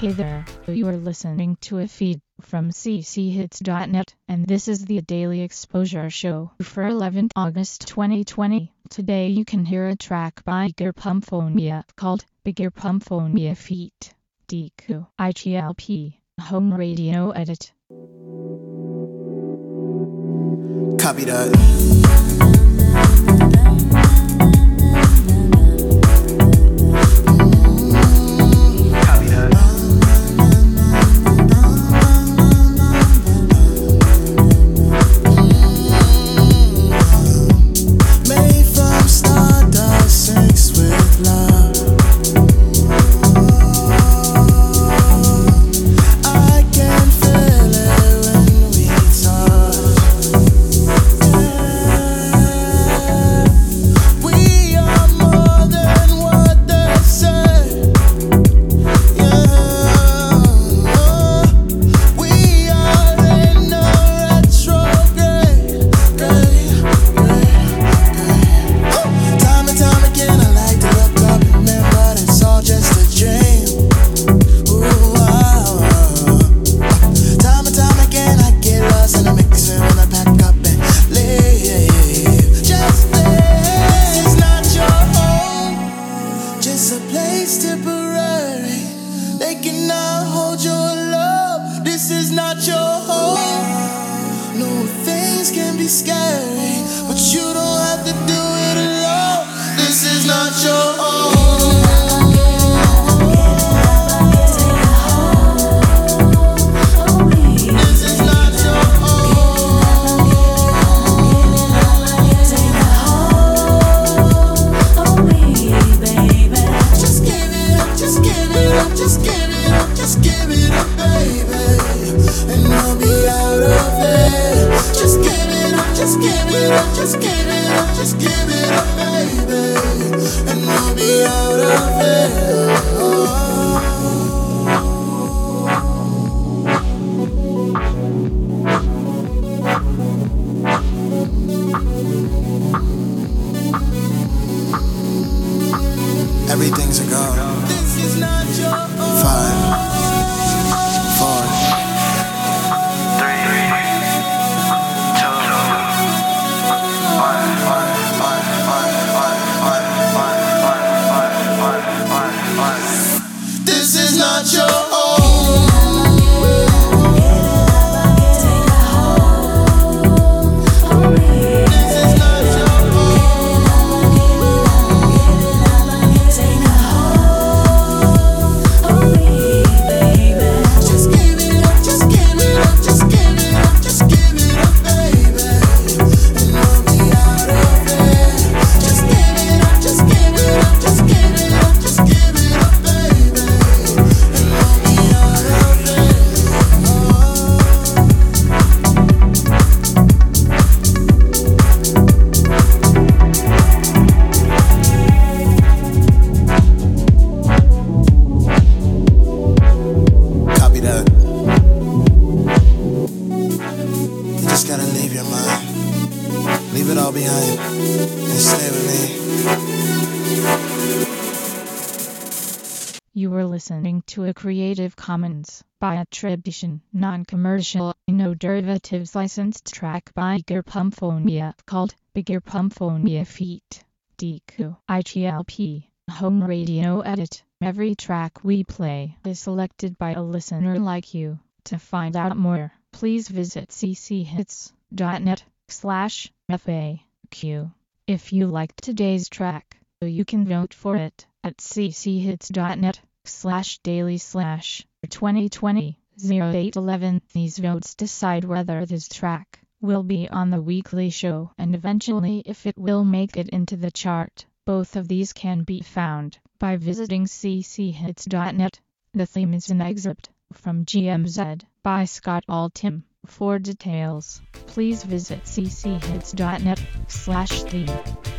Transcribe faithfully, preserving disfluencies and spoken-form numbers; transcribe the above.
Hey there, you are listening to a feed from c c hits dot net, and this is the Daily Exposure Show for eleventh August twenty twenty. Today you can hear a track by Girlpumphonia called Bigger Pumphonia feat. D Q I G L P, Home Radio Edit. Copy that. Scary, but you don't have to do it alone. This is not your home. This is not your home. Just give it up, just give it up, just give it up, just give it up, baby, and I'll be out of it. Just give it up, just give it up, just give it up, just give it up, baby, and we'll be out of it. Oh. Everything's a go. This is not your own. Five, four, this is not your home. This is not your just give it up, just give it up, just give it up, just give it up, baby, and we'll be out of it. Just give it up, just give it up, just give it up, just give it up, baby, and we'll be out of it. Copy that. You just gotta leave your mind, leave it all behind, and stay with me. You were listening to a Creative Commons by attribution, non-commercial, no derivatives licensed track by Girlpumphonia called Bigger Pumphonia feat. D Q I G L P, Home Radio Edit. Every track we play is selected by a listener like you. To find out more, please visit c c hits dot net slash F A Q. If you liked today's track, you can vote for it at c c hits dot net slash daily slash twenty twenty oh eight eleven. These votes decide whether this track will be on the weekly show and eventually if it will make it into the chart. Both of these can be found by visiting c c hits dot net. The theme is an excerpt from G M Z by Scott Altham. For details, please visit c c hits dot net slash theme.